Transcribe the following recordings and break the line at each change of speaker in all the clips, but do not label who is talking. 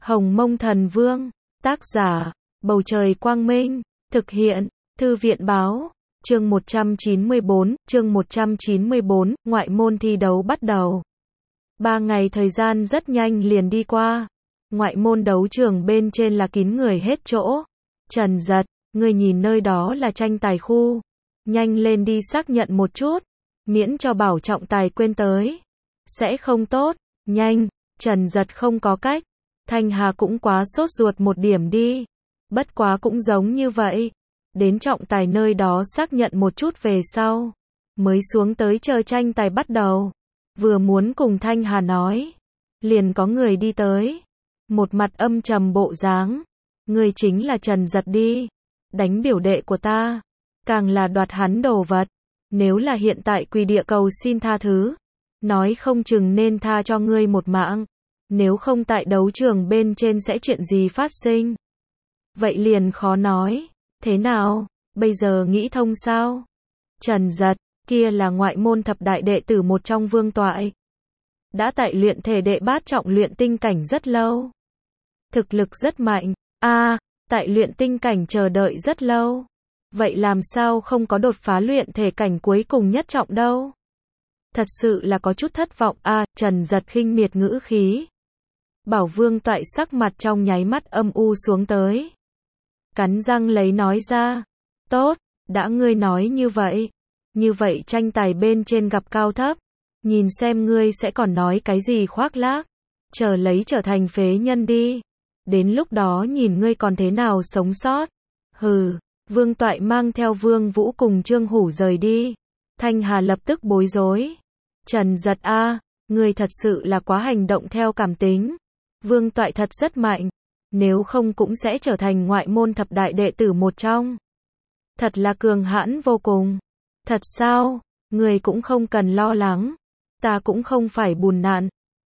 Hồng Mông Thần Vương, tác giả, Bầu Trời Quang Minh, thực hiện, Thư viện Báo, chương 194, ngoại môn thi đấu bắt đầu. 3 ngày thời gian rất nhanh liền đi qua. Ngoại môn đấu trường bên trên là kín người hết chỗ. Trần Giật, người nhìn nơi đó là tranh tài khu. Nhanh lên đi xác nhận một chút, miễn cho bảo trọng tài quên tới. Sẽ không tốt, nhanh, Trần Giật không có cách. Thanh Hà cũng quá sốt ruột một điểm đi. Bất quá cũng giống như vậy. Đến trọng tài nơi đó xác nhận một chút về sau. Mới xuống tới chờ tranh tài bắt đầu. Vừa muốn cùng Thanh Hà nói. Liền có người đi tới. Một mặt âm trầm bộ dáng. Người chính là Trần Giật đi. Đánh biểu đệ của ta. Càng là đoạt hắn đồ vật. Nếu là hiện tại quỳ địa cầu xin tha thứ. Nói không chừng nên tha cho ngươi một mạng. Nếu không tại đấu trường bên trên sẽ chuyện gì phát sinh. Vậy liền khó nói. Thế nào, bây giờ nghĩ thông sao? Trần Giật, kia là ngoại môn thập đại đệ tử một trong Vương Toại. Đã tại luyện thể đệ bát trọng luyện tinh cảnh rất lâu. Thực lực rất mạnh. Tại luyện tinh cảnh chờ đợi rất lâu. Vậy làm sao không có đột phá luyện thể cảnh cuối cùng nhất trọng đâu? Thật sự là có chút thất vọng. Trần Giật khinh miệt ngữ khí. Bảo Vương Toại sắc mặt trong nháy mắt âm u xuống tới. Cắn răng lấy nói ra. Tốt, đã ngươi nói như vậy. Như vậy tranh tài bên trên gặp cao thấp. Nhìn xem ngươi sẽ còn nói cái gì khoác lác. Chờ lấy trở thành phế nhân đi. Đến lúc đó nhìn ngươi còn thế nào sống sót. Hừ, Vương Toại mang theo Vương Vũ cùng Trương Hủ rời đi. Thanh Hà lập tức bối rối. Trần Giật ngươi thật sự là quá hành động theo cảm tính. Vương Toại thật rất mạnh. Nếu không cũng sẽ trở thành ngoại môn thập đại đệ tử một trong. Thật là cường hãn vô cùng. Thật sao? Người cũng không cần lo lắng. Ta cũng không phải bùn nạn.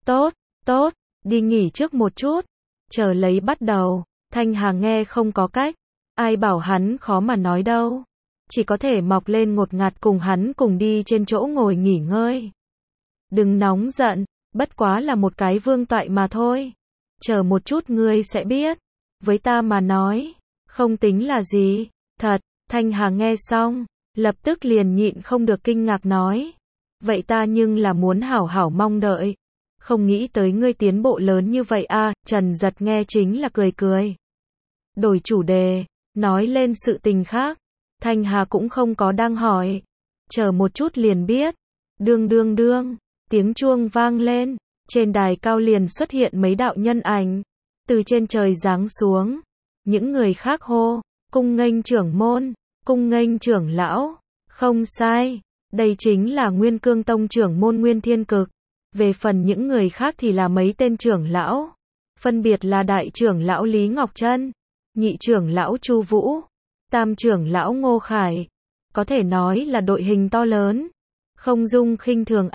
Tốt, đi nghỉ trước một chút. Chờ lấy bắt đầu. Thanh Hà nghe không có cách. Ai bảo hắn khó mà nói đâu. Chỉ có thể mọc lên ngột ngạt cùng hắn cùng đi trên chỗ ngồi nghỉ ngơi. Đừng nóng giận. Bất quá là một cái Vương Toại mà thôi. Chờ một chút ngươi sẽ biết. Với ta mà nói, không tính là gì. Thật, Thanh Hà nghe xong, lập tức liền nhịn không được kinh ngạc nói. Vậy ta nhưng là muốn hảo hảo mong đợi. Không nghĩ tới ngươi tiến bộ lớn như vậy. Trần Giật nghe chính là cười. Đổi chủ đề, nói lên sự tình khác. Thanh Hà cũng không có đang hỏi. Chờ một chút liền biết. Đương, tiếng chuông vang lên. Trên đài cao liền xuất hiện mấy đạo nhân ảnh. Từ trên trời giáng xuống. Những người khác hô. Cung nghênh trưởng môn. Cung nghênh trưởng lão. Không sai. Đây chính là Nguyên Cương Tông trưởng môn Nguyên Thiên Cực. Về phần những người khác thì là mấy tên trưởng lão. Phân biệt là đại trưởng lão Lý Ngọc Trân. Nhị trưởng lão Chu Vũ. Tam trưởng lão Ngô Khải. Có thể nói là đội hình to lớn. Không dung khinh thường.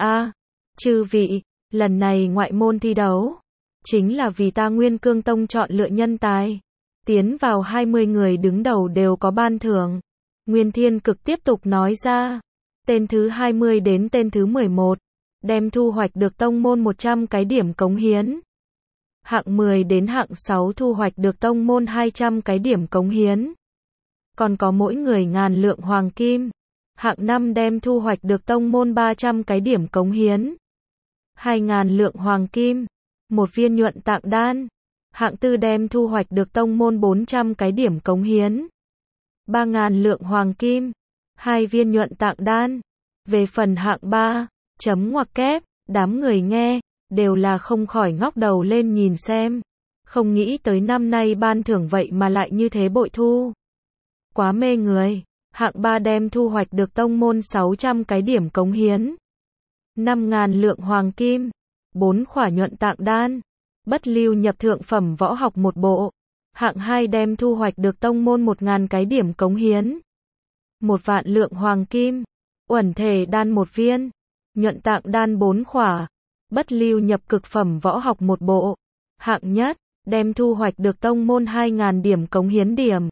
Chư vị. Lần này ngoại môn thi đấu, chính là vì ta Nguyên Cương Tông chọn lựa nhân tài. Tiến vào 20 người đứng đầu đều có ban thưởng. Nguyên Thiên Cực tiếp tục nói ra. Tên thứ 20 đến tên thứ 11, đem thu hoạch được tông môn 100 cái điểm cống hiến. Hạng 10 đến hạng 6 thu hoạch được tông môn 200 cái điểm cống hiến. Còn có mỗi người ngàn lượng hoàng kim. Hạng 5 đem thu hoạch được tông môn 300 cái điểm cống hiến. 2.000 lượng hoàng kim, một viên nhuận tạng đan. Hạng 4 đem thu hoạch được tông môn 400 cái điểm cống hiến. 3.000 lượng hoàng kim, 2 viên nhuận tạng đan. Về phần hạng 3, chấm ngoặc kép, đám người nghe, đều là không khỏi ngóc đầu lên nhìn xem. Không nghĩ tới năm nay ban thưởng vậy mà lại như thế bội thu. Quá mê người. Hạng 3 đem thu hoạch được tông môn 600 cái điểm cống hiến. 5.000 lượng hoàng kim, 4 khỏa nhuận tạng đan, bất lưu nhập thượng phẩm võ học một bộ. Hạng 2 đem thu hoạch được tông môn 1.000 cái điểm cống hiến. 1 vạn lượng hoàng kim, uẩn thể đan một viên, nhuận tạng đan 4 khỏa, bất lưu nhập cực phẩm võ học một bộ. Hạng nhất, đem thu hoạch được tông môn 2.000 điểm cống hiến điểm.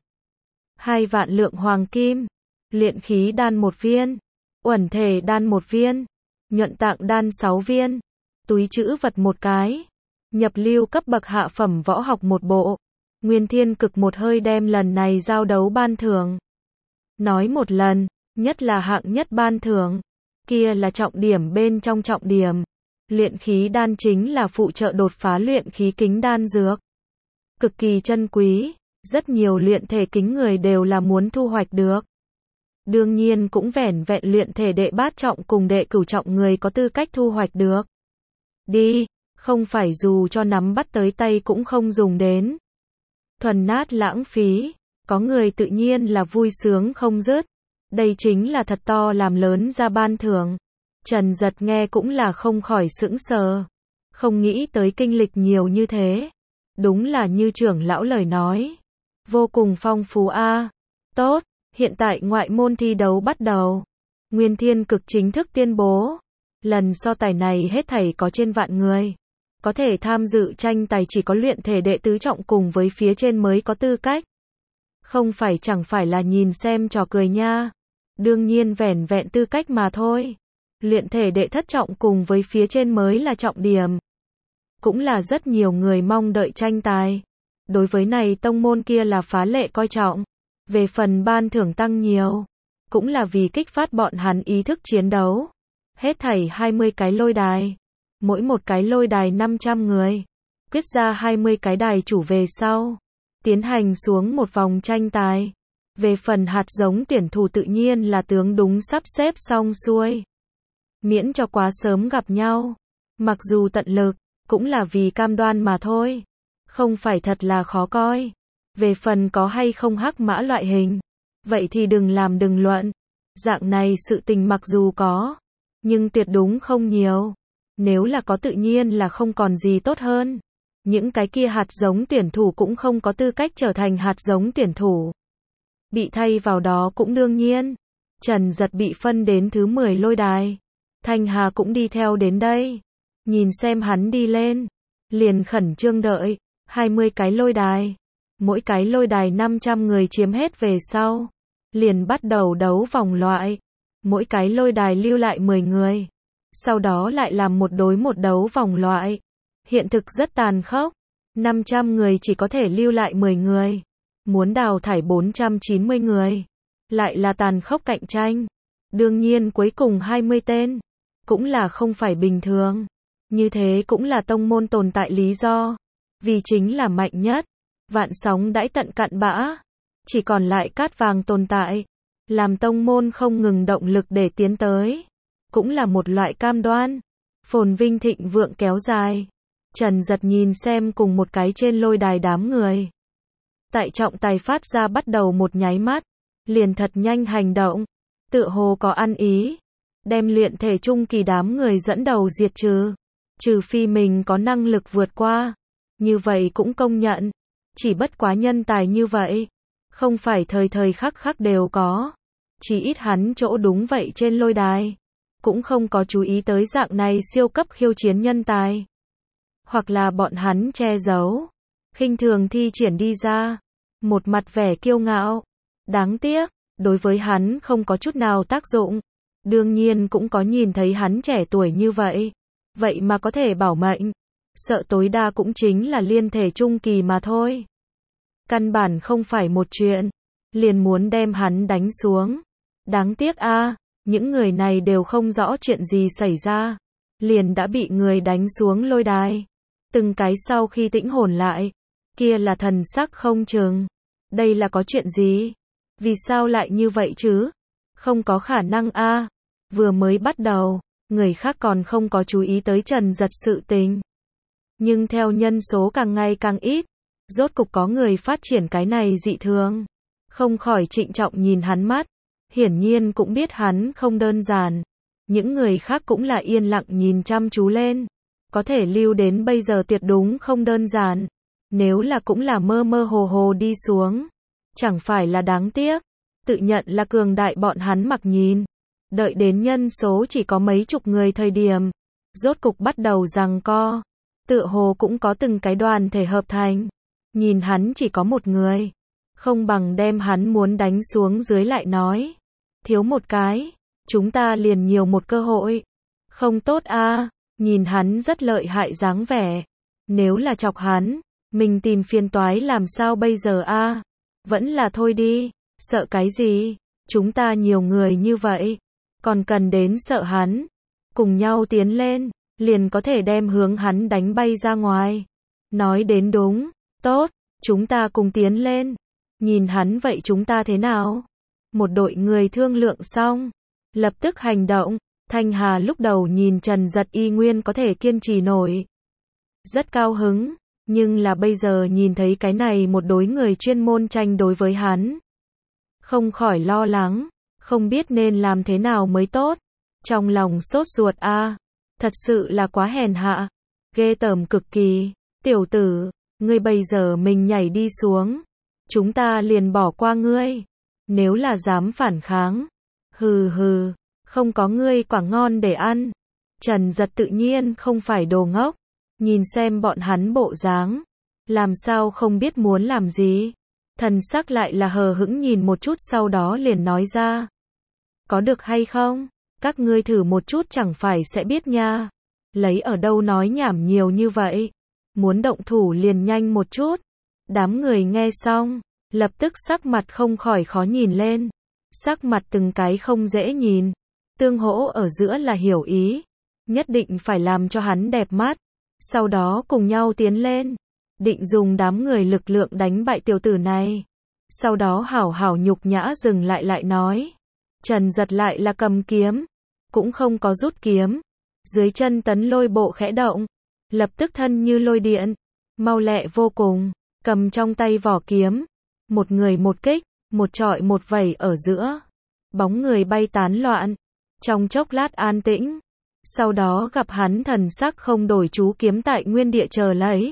2 vạn lượng hoàng kim, luyện khí đan một viên, uẩn thể đan một viên. Nhuận tạng đan 6 viên, túi trữ vật một cái, nhập lưu cấp bậc hạ phẩm võ học một bộ. Nguyên Thiên Cực một hơi đem lần này giao đấu ban thưởng. Nói một lần, nhất là hạng nhất ban thưởng. Kia là trọng điểm bên trong trọng điểm. Luyện khí đan chính là phụ trợ đột phá luyện khí kính đan dược. Cực kỳ chân quý, rất nhiều luyện thể kính người đều là muốn thu hoạch được. Đương nhiên cũng vẻn vẹn luyện thể đệ bát trọng cùng đệ cửu trọng người có tư cách thu hoạch được. Đi, không phải dù cho nắm bắt tới tay cũng không dùng đến. Thuần nát lãng phí, có người tự nhiên là vui sướng không dứt. Đây chính là thật to làm lớn ra ban thưởng. Trần Giật nghe cũng là không khỏi sững sờ. Không nghĩ tới kinh lịch nhiều như thế. Đúng là như trưởng lão lời nói. Vô cùng phong phú a. Tốt, hiện tại ngoại môn thi đấu bắt đầu. Nguyên Thiên Cực chính thức tuyên bố. Lần so tài này hết thảy có trên vạn người. Có thể tham dự tranh tài chỉ có luyện thể đệ tứ trọng cùng với phía trên mới có tư cách. Không phải chẳng phải là nhìn xem trò cười nha. Đương nhiên vẻn vẹn tư cách mà thôi. Luyện thể đệ thất trọng cùng với phía trên mới là trọng điểm. Cũng là rất nhiều người mong đợi tranh tài. Đối với này tông môn kia là phá lệ coi trọng. Về phần ban thưởng tăng nhiều, cũng là vì kích phát bọn hắn ý thức chiến đấu. Hết thảy 20 cái lôi đài. Mỗi một cái lôi đài 500 người. Quyết ra 20 cái đài chủ về sau. Tiến hành xuống một vòng tranh tài. Về phần hạt giống tuyển thủ tự nhiên là tướng đúng sắp xếp xong xuôi. Miễn cho quá sớm gặp nhau. Mặc dù tận lực, cũng là vì cam đoan mà thôi. Không phải thật là khó coi. Về phần có hay không hắc mã loại hình. Vậy thì đừng làm đừng luận. Dạng này sự tình mặc dù có. Nhưng tuyệt đúng không nhiều. Nếu là có tự nhiên là không còn gì tốt hơn. Những cái kia hạt giống tuyển thủ cũng không có tư cách trở thành hạt giống tuyển thủ. Bị thay vào đó cũng đương nhiên. Trần Giật bị phân đến thứ 10 lôi đài. Thanh Hà cũng đi theo đến đây. Nhìn xem hắn đi lên. Liền khẩn trương đợi. 20 cái lôi đài. Mỗi cái lôi đài 500 người chiếm hết về sau. Liền bắt đầu đấu vòng loại. Mỗi cái lôi đài lưu lại 10 người. Sau đó lại làm một đối một đấu vòng loại. Hiện thực rất tàn khốc. 500 người chỉ có thể lưu lại 10 người. Muốn đào thải 490 người. Lại là tàn khốc cạnh tranh. Đương nhiên cuối cùng 20 tên. Cũng là không phải bình thường. Như thế cũng là tông môn tồn tại lý do. Vì chính là mạnh nhất. Vạn sóng đãi tận cạn bã. Chỉ còn lại cát vàng tồn tại. Làm tông môn không ngừng động lực để tiến tới. Cũng là một loại cam đoan. Phồn vinh thịnh vượng kéo dài. Trần Giật nhìn xem cùng một cái trên lôi đài đám người. Tại trọng tài phát ra bắt đầu một nháy mắt. Liền thật nhanh hành động. Tựa hồ có ăn ý. Đem luyện thể trung kỳ đám người dẫn đầu diệt trừ. Trừ phi mình có năng lực vượt qua. Như vậy cũng công nhận. Chỉ bất quá nhân tài như vậy. Không phải thời thời khắc khắc đều có. Chỉ ít hắn chỗ đúng vậy trên lôi đài. Cũng không có chú ý tới dạng này siêu cấp khiêu chiến nhân tài. Hoặc là bọn hắn che giấu. Khinh thường thi triển đi ra. Một mặt vẻ kiêu ngạo. Đáng tiếc, đối với hắn không có chút nào tác dụng. Đương nhiên cũng có nhìn thấy hắn trẻ tuổi như vậy. Vậy mà có thể bảo mệnh. Sợ tối đa cũng chính là liên thể trung kỳ mà thôi. Căn bản không phải một chuyện. Liền muốn đem hắn đánh xuống. Đáng tiếc a, những người này đều không rõ chuyện gì xảy ra. Liền đã bị người đánh xuống lôi đài. Từng cái sau khi tĩnh hồn lại. Kia là thần sắc không chừng. Đây là có chuyện gì? Vì sao lại như vậy chứ? Không có khả năng a. Vừa mới bắt đầu, người khác còn không có chú ý tới Trần Giật sự tình. Nhưng theo nhân số càng ngày càng ít, rốt cục có người phát triển cái này dị thường. Không khỏi trịnh trọng nhìn hắn mắt. Hiển nhiên cũng biết hắn không đơn giản. Những người khác cũng là yên lặng nhìn chăm chú lên. Có thể lưu đến bây giờ tuyệt đúng không đơn giản. Nếu là cũng là mơ mơ hồ hồ đi xuống. Chẳng phải là đáng tiếc. Tự nhận là cường đại bọn hắn mặc nhìn. Đợi đến nhân số chỉ có mấy chục người thời điểm. Rốt cục bắt đầu giằng co. Tựa hồ cũng có từng cái đoàn thể hợp thành. Nhìn hắn chỉ có một người. Không bằng đem hắn muốn đánh xuống dưới lại nói. Thiếu một cái. Chúng ta liền nhiều một cơ hội. Không tốt a. Nhìn hắn rất lợi hại dáng vẻ. Nếu là chọc hắn, mình tìm phiền toái làm sao bây giờ a? Vẫn là thôi đi, sợ cái gì? Chúng ta nhiều người như vậy, còn cần đến sợ hắn. Cùng nhau tiến lên, liền có thể đem hướng hắn đánh bay ra ngoài. Nói đến đúng, tốt, chúng ta cùng tiến lên. Nhìn hắn vậy chúng ta thế nào? Một đội người thương lượng xong, lập tức hành động. Thanh Hà lúc đầu nhìn Trần Giật y nguyên có thể kiên trì nổi. Rất cao hứng, nhưng là bây giờ nhìn thấy cái này một đối người chuyên môn tranh đối với hắn. Không khỏi lo lắng, không biết nên làm thế nào mới tốt. Trong lòng sốt ruột a, thật sự là quá hèn hạ, ghê tởm cực kỳ. Tiểu tử, ngươi bây giờ mình nhảy đi xuống, chúng ta liền bỏ qua ngươi. Nếu là dám phản kháng, hừ hừ, không có ngươi quả ngon để ăn. Trần Giật tự nhiên không phải đồ ngốc, nhìn xem bọn hắn bộ dáng, làm sao không biết muốn làm gì. Thần sắc lại là hờ hững nhìn một chút sau đó liền nói ra. Có được hay không? Các ngươi thử một chút chẳng phải sẽ biết nha. Lấy ở đâu nói nhảm nhiều như vậy. Muốn động thủ liền nhanh một chút. Đám người nghe xong, lập tức sắc mặt không khỏi khó nhìn lên. Sắc mặt từng cái không dễ nhìn. Tương hỗ ở giữa là hiểu ý. Nhất định phải làm cho hắn đẹp mắt. Sau đó cùng nhau tiến lên. Định dùng đám người lực lượng đánh bại tiểu tử này. Sau đó hảo hảo nhục nhã dừng lại nói. Trần Giật lại là cầm kiếm. Cũng không có rút kiếm. Dưới chân tấn lôi bộ khẽ động. Lập tức thân như lôi điện. Mau lẹ vô cùng. Cầm trong tay vỏ kiếm. Một người một kích. Một trọi một vẩy ở giữa. Bóng người bay tán loạn. Trong chốc lát an tĩnh. Sau đó gặp hắn thần sắc không đổi chú kiếm tại nguyên địa chờ lấy.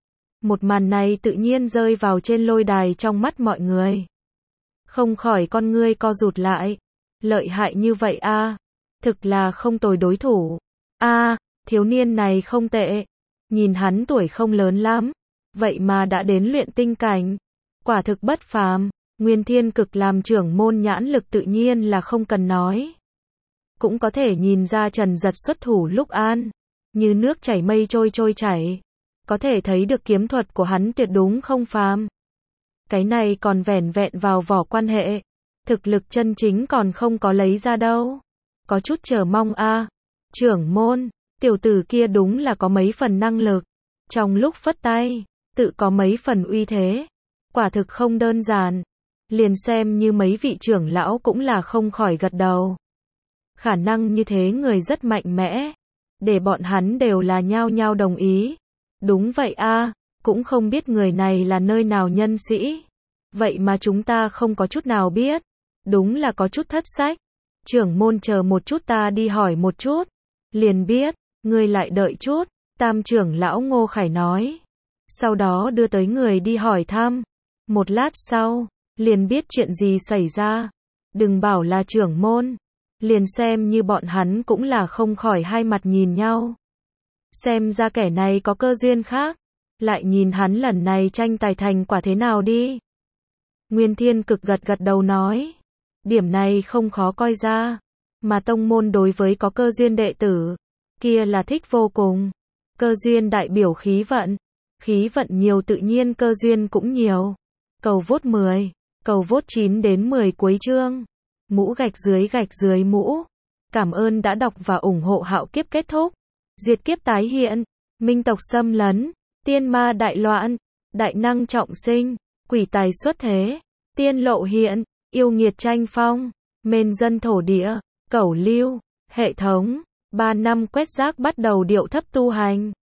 Một màn này tự nhiên rơi vào trên lôi đài trong mắt mọi người. Không khỏi con ngươi co rụt lại. Lợi hại như vậy a, thực là không tồi đối thủ. A, thiếu niên này không tệ. Nhìn hắn tuổi không lớn lắm, vậy mà đã đến luyện tinh cảnh. Quả thực bất phàm. Nguyên Thiên Cực làm trưởng môn nhãn lực tự nhiên là không cần nói. Cũng có thể nhìn ra Trần Giật xuất thủ lúc an, như nước chảy mây trôi chảy. Có thể thấy được kiếm thuật của hắn tuyệt đúng không phàm. Cái này còn vẻn vẹn vào vỏ quan hệ. Thực lực chân chính còn không có lấy ra đâu. Có chút chờ mong a. Trưởng môn, tiểu tử kia đúng là có mấy phần năng lực. Trong lúc phất tay, tự có mấy phần uy thế. Quả thực không đơn giản. Liền xem như mấy vị trưởng lão cũng là không khỏi gật đầu. Khả năng như thế người rất mạnh mẽ. Để bọn hắn đều là nhao nhao đồng ý. Đúng vậy a, cũng không biết người này là nơi nào nhân sĩ. Vậy mà chúng ta không có chút nào biết. Đúng là có chút thất sách. Trưởng môn chờ một chút ta đi hỏi một chút. Liền biết, ngươi lại đợi chút. Tam trưởng lão Ngô Khải nói. Sau đó đưa tới người đi hỏi thăm. Một lát sau, liền biết chuyện gì xảy ra. Đừng bảo là trưởng môn. Liền xem như bọn hắn cũng là không khỏi hai mặt nhìn nhau. Xem ra kẻ này có cơ duyên khác. Lại nhìn hắn lần này tranh tài thành quả thế nào đi. Nguyên Thiên Cực gật đầu nói. Điểm này không khó coi ra. Mà tông môn đối với có cơ duyên đệ tử. Kia là thích vô cùng. Cơ duyên đại biểu khí vận. Khí vận nhiều tự nhiên cơ duyên cũng nhiều. Cầu vote 10. Cầu vote 9 đến 10 cuối chương. Mũ gạch dưới mũ. Cảm ơn đã đọc và ủng hộ Hạo Kiếp kết thúc. Diệt kiếp tái hiện. Minh tộc xâm lấn. Tiên ma đại loạn. Đại năng trọng sinh. Quỷ tài xuất thế. Tiên lộ hiện. Yêu nghiệt tranh phong. Mên dân thổ địa. Cẩu lưu. Hệ thống. 3 năm quét rác bắt đầu điệu thấp tu hành.